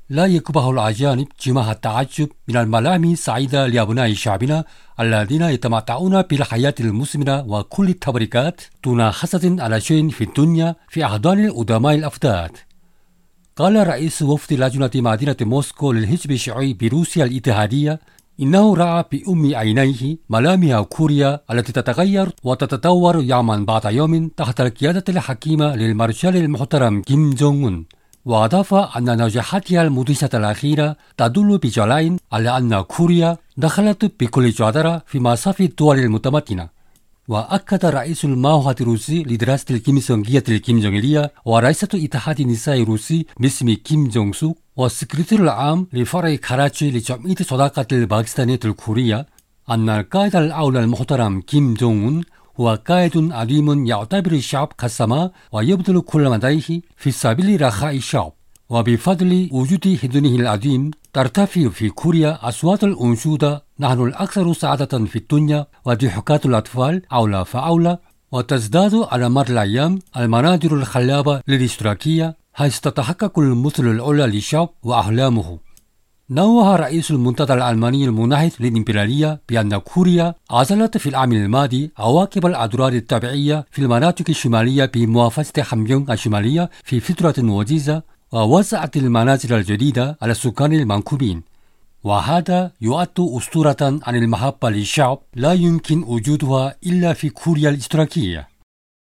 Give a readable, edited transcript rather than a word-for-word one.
لا يكبه الأجانب جماح التعجب من الملامح السعيدة لأبناء شعبنا الذين يتمتعون بالحياة المثمرة وكل التبركات دون حسد على شيء في الدنيا في أحضان القدماء الأفداد. قال رئيس وفد لجنة مدينة موسكو للحزب الشيوعي بروسيا الاتحادية إنه رأى بأم عينيه ملامح كوريا التي تتغير وتتطور يوما بعد يوم تحت القيادة الحكيمة للمارشال المحترم كيم جونغ أون. وأضاف أن نجاحاتها المدهشة الأخيرة تدل بجلاء على أن كوريا دخلت بكل جدارة في مصاف الدول المتمدنة. وأكد رئيس المعهد الروسي لدراسة الكيميائية الكيميائية ورئيسة اتحاد النساء الروسي باسم كيم جونغ سوك والسكرتير العام لفرع كراچي لجمعية صداقة الباكستانية الكورية أن القائد الأول المحترم كيم جونغ أون هو قائد عظيم يعتبر الشعب كالسماء ويبذل كل مديه في سبيل رخاء الشعب. وبفضل وجود حضنه العظيم ترتفع في كوريا أصوات الأنشودة نحن الأكثر سعادة في الدنيا وضحكات الأطفال أولى فأولى، وتزداد على مر الأيام المناظر الخلابة للاشتراكية حيث تتحقق المثل العلى للشعب وأحلامه. نوه رئيس المنتدى الألماني المناهض للإمبريالية بأن كوريا أزالت في العام الماضي عواقب الأضرار الطبيعية في المناطق الشمالية بمحافظة حميونغ الشمالية في فترة وجيزة، ووزعت المنازل الجديدة على السكان المنكوبين. وهذا يؤد أسطورة عن المحبة للشعب لا يمكن وجودها إلا في كوريا الاشتراكية.